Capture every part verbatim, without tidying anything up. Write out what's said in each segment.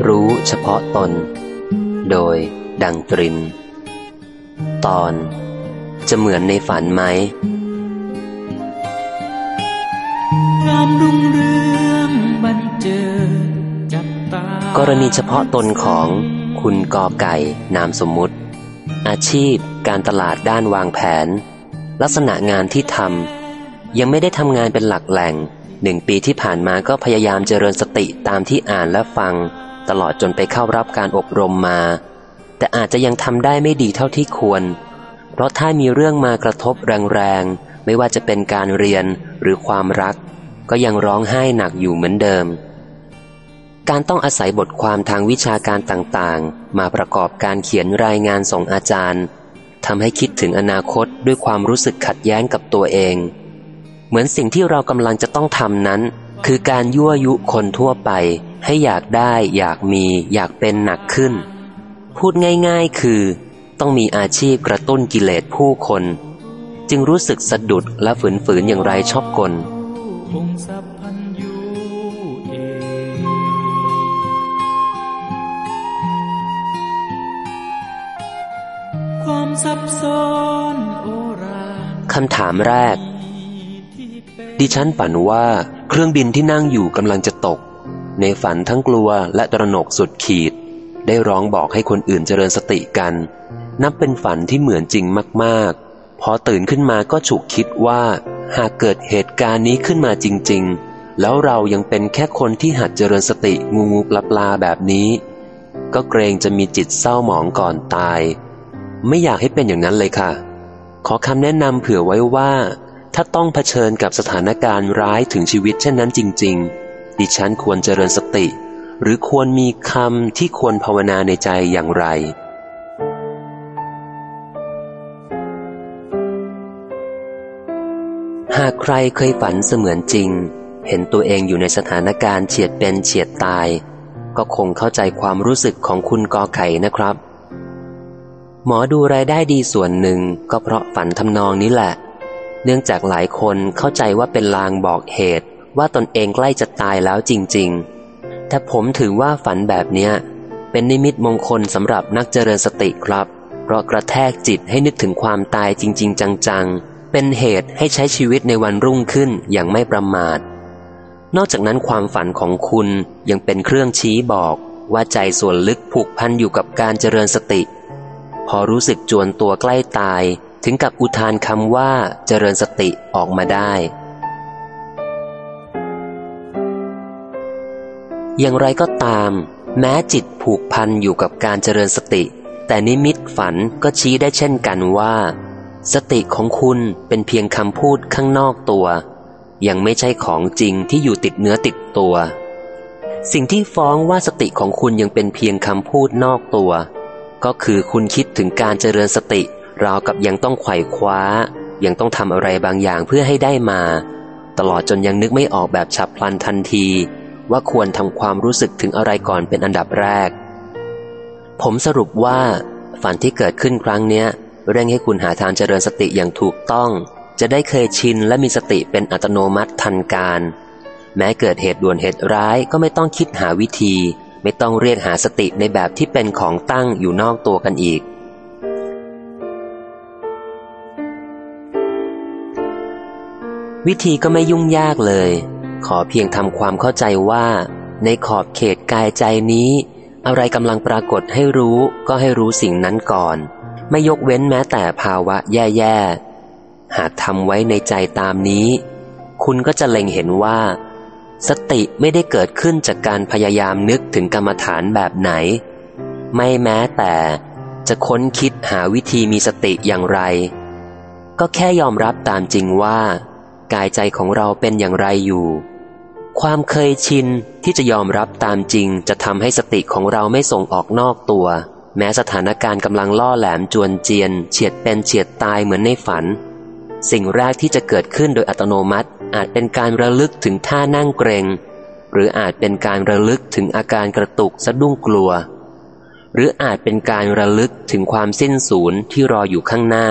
รู้เฉพาะตนโดยดังตรินตอนจะเหมือนในฝันไหมความรุ่งเรืองบันเจิดจับตากรณีเฉพาะตนของคุณกอไก่นามสมมุติอาชีพการตลาดด้านวางแผนลักษณะงานที่ทำยังไม่ได้ทำงานเป็นหลักแหล่งหนึ่งปีที่ผ่านมาก็พยายามเจริญสติตามที่อ่านและฟังตลอดจนไปเข้ารับการอบรมมาแต่อาจจะยังทำได้ไม่ดีเท่าที่ควรเพราะถ้ามีเรื่องมากระทบแรงๆไม่ว่าจะเป็นการเรียนหรือความรักก็ยังร้องไห้หนักอยู่เหมือนเดิมการต้องอาศัยบทความทางวิชาการต่างๆมาประกอบการเขียนรายงานส่งอาจารย์ทำให้คิดถึงอนาคตด้วยความรู้สึกขัดแย้งกับตัวเองเหมือนสิ่งที่เรากำลังจะต้องทำนั้นคือการยั่วยุคนทั่วไปให้อยากได้อยากมีอยากเป็นหนักขึ้นพูดง่ายๆคือต้องมีอาชีพกระตุ้นกิเลสผู้คนจึงรู้สึกสะดุดและฝืนๆอย่างไรชอบกลความซับซ้อนโอราคำถามแรกดิฉันฝันว่าเครื่องบินที่นั่งอยู่กำลังจะตกในฝันทั้งกลัวและตระหนกสุดขีดได้ร้องบอกให้คนอื่นเจริญสติกันนับเป็นฝันที่เหมือนจริงมากๆพอตื่นขึ้นมาก็ฉุกคิดว่าหากเกิดเหตุการณ์นี้ขึ้นมาจริงๆแล้วเรายังเป็นแค่คนที่หัดเจริญสติงูงูปลาปลาแบบนี้ก็เกรงจะมีจิตเศร้าหมองก่อนตายไม่อยากให้เป็นอย่างนั้นเลยค่ะขอคำแนะนำเผื่อไว้ว่าถ้าต้องเผชิญกับสถานการณ์ร้ายถึงชีวิตเช่นนั้นจริงๆดิฉันควรเจริญสติหรือควรมีคำที่ควรภาวนาในใจอย่างไรหากใครเคยฝันเสมือนจริงเห็นตัวเองอยู่ในสถานการณ์เฉียดเป็นเฉียดตายก็คงเข้าใจความรู้สึกของคุณกอไก่นะครับหมอดูรายได้ดีส่วนหนึ่งก็เพราะฝันทำนองนี้แหละเนื่องจากหลายคนเข้าใจว่าเป็นลางบอกเหตุว่าตนเองใกล้จะตายแล้วจริงๆแต่ผมถือว่าฝันแบบเนี้ยเป็นนิมิตมงคลสำหรับนักเจริญสติครับเพราะกระแทกจิตให้นึกถึงความตายจริงๆจังๆเป็นเหตุให้ใช้ชีวิตในวันรุ่งขึ้นอย่างไม่ประมาทนอกจากนั้นความฝันของคุณยังเป็นเครื่องชี้บอกว่าใจส่วนลึกผูกพันอยู่กับการเจริญสติพอรู้สึกจวนตัวใกล้ตายถึงกับอุทานคำว่าเจริญสติออกมาได้อย่างไรก็ตามแม้จิตผูกพันอยู่กับการเจริญสติแต่นิมิตฝันก็ชี้ได้เช่นกันว่าสติของคุณเป็นเพียงคำพูดข้างนอกตัวยังไม่ใช่ของจริงที่อยู่ติดเนื้อติดตัวสิ่งที่ฟ้องว่าสติของคุณยังเป็นเพียงคำพูดนอกตัวก็คือคุณคิดถึงการเจริญสติราวกับยังต้องไขว่คว้ายังต้องทำอะไรบางอย่างเพื่อให้ได้มาตลอดจนยังนึกไม่ออกแบบฉับพลันทันทีว่าควรทำความรู้สึกถึงอะไรก่อนเป็นอันดับแรกผมสรุปว่าฝันที่เกิดขึ้นครั้งเนี้ยเร่งให้คุณหาทางเจริญสติอย่างถูกต้องจะได้เคยชินและมีสติเป็นอัตโนมัติทันการแม้เกิดเหตุด่วนเหตุร้ายก็ไม่ต้องคิดหาวิธีไม่ต้องเรียกหาสติในแบบที่เป็นของตั้งอยู่นอกตัวกันอีกวิธีก็ไม่ยุ่งยากเลยขอเพียงทำความเข้าใจว่าในขอบเขตกายใจนี้อะไรกำลังปรากฏให้รู้ก็ให้รู้สิ่งนั้นก่อนไม่ยกเว้นแม้แต่ภาวะแย่ๆหากทำไว้ในใจตามนี้คุณก็จะเล็งเห็นว่าสติไม่ได้เกิดขึ้นจากการพยายามนึกถึงกรรมฐานแบบไหนไม่แม้แต่จะค้นคิดหาวิธีมีสติอย่างไรก็แค่ยอมรับตามจริงว่ากายใจของเราเป็นอย่างไรอยู่ความเคยชินที่จะยอมรับตามจริงจะทำให้สติของเราไม่ส่งออกนอกตัวแม้สถานการณ์กำลังล่อแหลมจวนเจียนเฉียดเป็นเฉียดตายเหมือนในฝันสิ่งแรกที่จะเกิดขึ้นโดยอัตโนมัติอาจเป็นการระลึกถึงท่านั่งเกร็งหรืออาจเป็นการระลึกถึงอาการกระตุกสะดุ้งกลัวหรืออาจเป็นการระลึกถึงความสิ้นสูญที่รออยู่ข้างหน้า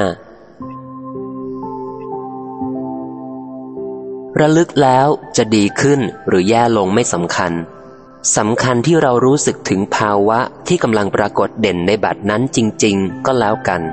ระลึกแล้วจะดีขึ้นหรือแย่ลงไม่สำคัญสำคัญที่เรารู้สึกถึงภาวะที่กำลังปรากฏเด่นในบัดนั้นจริงๆก็แล้วกัน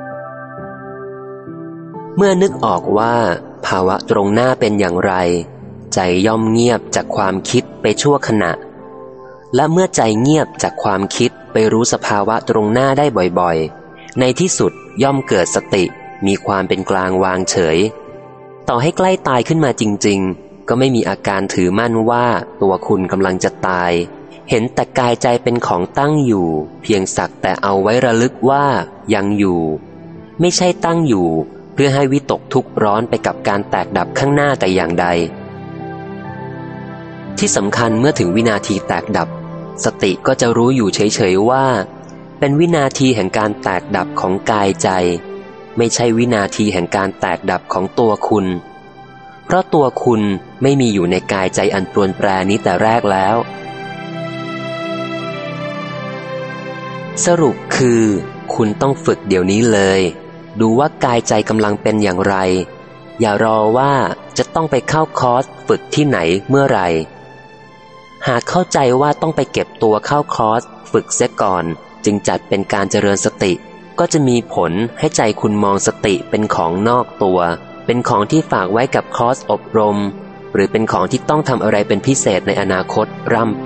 เมื่อนึกออกว่าภาวะตรงหน้าเป็นอย่างไรใจย่อมเงียบจากความคิดไปชั่วขณะและเมื่อใจเงียบจากความคิดไปรู้สภาวะตรงหน้าได้บ่อยๆในที่สุดย่อมเกิดสติมีความเป็นกลางวางเฉยต่อให้ใกล้ตายขึ้นมาจริงๆก็ไม่มีอาการถือมั่นว่าตัวคุณกำลังจะตายเห็นแต่กายใจเป็นของตั้งอยู่เพียงสักแต่เอาไว้ระลึกว่ายังอยู่ไม่ใช่ตั้งอยู่เพื่อให้วิตกทุกข์ร้อนไปกับการแตกดับข้างหน้าแต่อย่างใดที่สำคัญเมื่อถึงวินาทีแตกดับสติก็จะรู้อยู่เฉยๆว่าเป็นวินาทีแห่งการแตกดับของกายใจไม่ใช่วินาทีแห่งการแตกดับของตัวคุณเพราะตัวคุณไม่มีอยู่ในกายใจอันปรวนแปรนี้แต่แรกแล้วสรุปคือคุณต้องฝึกเดี๋ยวนี้เลยดูว่ากายใจกำลังเป็นอย่างไรอย่ารอว่าจะต้องไปเข้าคอร์สฝึกที่ไหนเมื่อไหร่หากเข้าใจว่าต้องไปเก็บตัวเข้าคอร์สฝึกเสียก่อนจึงจัดเป็นการเจริญสติก็จะมีผลให้ใจคุณมองสติเป็นของนอกตัวเป็นของที่ฝากไว้กับคอร์สอบรมหรือเป็นของที่ต้องทำอะไรเป็นพิเศษในอนาคตร่ำไป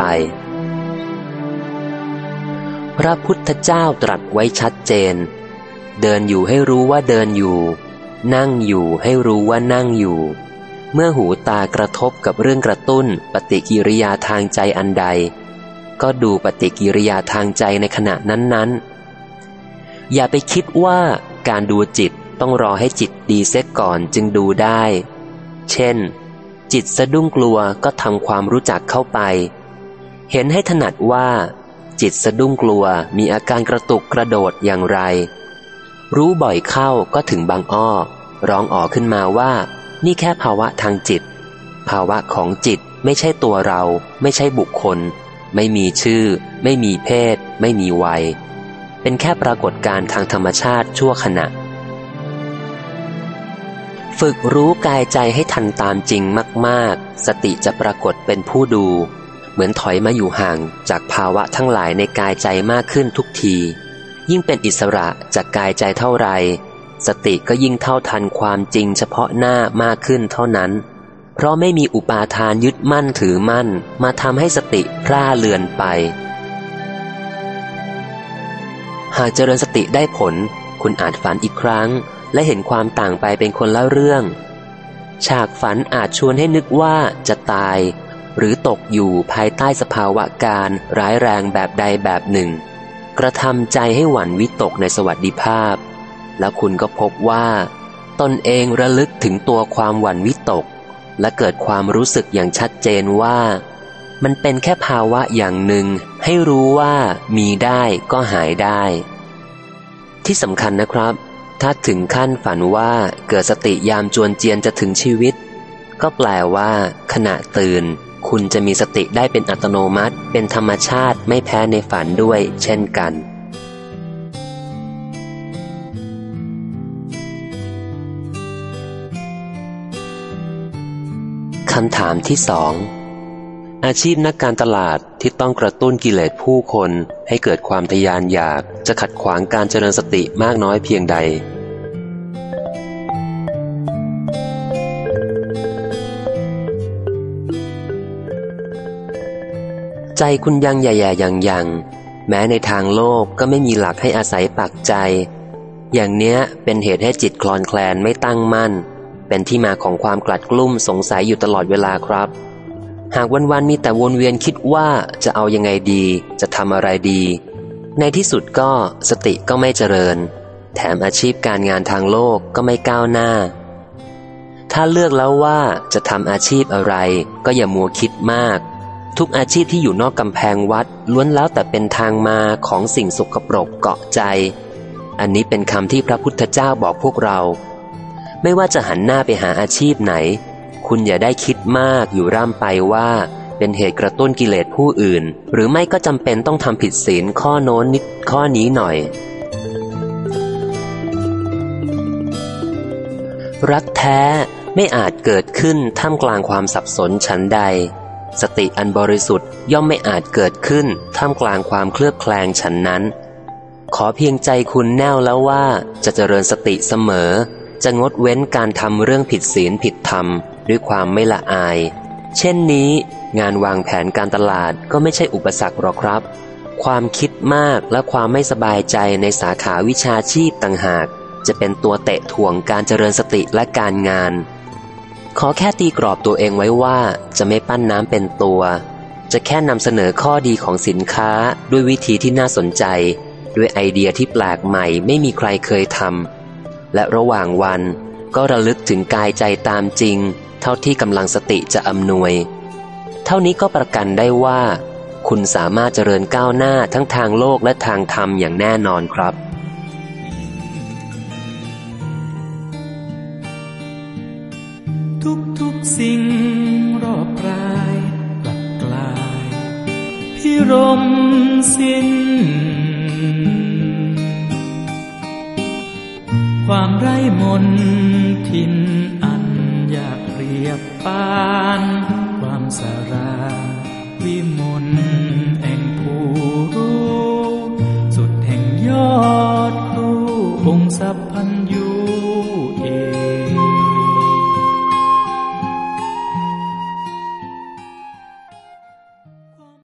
พระพุทธเจ้าตรัสไว้ชัดเจนเดินอยู่ให้รู้ว่าเดินอยู่นั่งอยู่ให้รู้ว่านั่งอยู่เมื่อหูตากระทบกับเรื่องกระตุ้นปฏิกิริยาทางใจอันใดก็ดูปฏิกิริยาทางใจในขณะนั้นๆอย่าไปคิดว่าการดูจิตต้องรอให้จิตดีเสียก่อนจึงดูได้เช่นจิตสะดุ้งกลัวก็ทำความรู้จักเข้าไปเห็นให้ถนัดว่าจิตสะดุ้งกลัวมีอาการกระตุกกระโดดอย่างไรรู้บ่อยเข้าก็ถึงบางอ้อร้องอ๋อขึ้นมาว่านี่แค่ภาวะทางจิตภาวะของจิตไม่ใช่ตัวเราไม่ใช่บุคคลไม่มีชื่อไม่มีเพศไม่มีวัยเป็นแค่ปรากฏการณ์ทางธรรมชาติชั่วขณะฝึกรู้กายใจให้ทันตามจริงมากๆสติจะปรากฏเป็นผู้ดูเหมือนถอยมาอยู่ห่างจากภาวะทั้งหลายในกายใจมากขึ้นทุกทียิ่งเป็นอิสระจากกายใจเท่าไรสติก็ยิ่งเท่าทันความจริงเฉพาะหน้ามากขึ้นเท่านั้นเพราะไม่มีอุปาทานยึดมั่นถือมั่นมาทำให้สติพร่าเลือนไปหากเจริญสติได้ผลคุณอาจฝันอีกครั้งและเห็นความต่างไปเป็นคนละเรื่องฉากฝันอาจชวนให้นึกว่าจะตายหรือตกอยู่ภายใต้สภาวะการร้ายแรงแบบใดแบบหนึ่งกระทำใจให้หวั่นวิตกในสวัสดิภาพแล้วคุณก็พบว่าตนเองระลึกถึงตัวความหวั่นวิตกและเกิดความรู้สึกอย่างชัดเจนว่ามันเป็นแค่ภาวะอย่างหนึ่งให้รู้ว่ามีได้ก็หายได้ที่สำคัญนะครับถ้าถึงขั้นฝันว่าเกิดสติยามจวนเจียนจะถึงชีวิตก็แปลว่าขณะตื่นคุณจะมีสติได้เป็นอัตโนมัติเป็นธรรมชาติไม่แพ้ในฝันด้วยเช่นกันคำถามที่สองอาชีพนักการตลาดที่ต้องกระตุ้นกิเลสผู้คนให้เกิดความทะยานอยากจะขัดขวางการเจริญสติมากน้อยเพียงใดใจคุณยังแย่ๆยังยังแม้ในทางโลกก็ไม่มีหลักให้อาศัยปักใจอย่างเนี้ยเป็นเหตุให้จิตคลอนแคลนไม่ตั้งมั่นเป็นที่มาของความกลัดกลุ้มสงสัยอยู่ตลอดเวลาครับหากวันๆมีแต่วนเวียนคิดว่าจะเอายังไงดีจะทำอะไรดีในที่สุดก็สติก็ไม่เจริญแถมอาชีพการงานทางโลกก็ไม่ก้าวหน้าถ้าเลือกแล้วว่าจะทำอาชีพอะไรก็อย่ามัวคิดมากทุกอาชีพที่อยู่นอกกำแพงวัดล้วนแล้วแต่เป็นทางมาของสิ่งสกปรกเกาะใจอันนี้เป็นคำที่พระพุทธเจ้าบอกพวกเราไม่ว่าจะหันหน้าไปหาอาชีพไหนคุณอย่าได้คิดมากอยู่ร่ำไปว่าเป็นเหตุกระตุ้นกิเลสผู้อื่นหรือไม่ก็จำเป็นต้องทำผิดศีลข้อโน้นนิดข้อนี้หน่อยรักแท้ไม่อาจเกิดขึ้นท่ามกลางความสับสนฉันใดสติอันบริสุทธิ์ย่อมไม่อาจเกิดขึ้นท่ามกลางความเคลือบแคลงฉันนั้นขอเพียงใจคุณแน่วแล้วว่าจะเจริญสติเสมอจะงดเว้นการทำเรื่องผิดศีลผิดธรรมด้วยความไม่ละอายเช่นนี้งานวางแผนการตลาดก็ไม่ใช่อุปสรรคหรอกครับความคิดมากและความไม่สบายใจในสาขาวิชาชีพต่างหากจะเป็นตัวเตะถ่วงการเจริญสติและการงานขอแค่ตีกรอบตัวเองไว้ว่าจะไม่ปั้นน้ำเป็นตัวจะแค่นำเสนอข้อดีของสินค้าด้วยวิธีที่น่าสนใจด้วยไอเดียที่แปลกใหม่ไม่มีใครเคยทำและระหว่างวันก็ระลึกถึงกายใจตามจริงเท่าที่กำลังสติจะอำนวยเท่านี้ก็ประกันได้ว่าคุณสามารถเจริญก้าวหน้าทั้งทางโลกและทางธรรมอย่างแน่นอนครับทุกๆสิ่งรอบกายกลับกลายพิรมสิ้นความไร้มนทินอันอยากเปรียบปานความสารา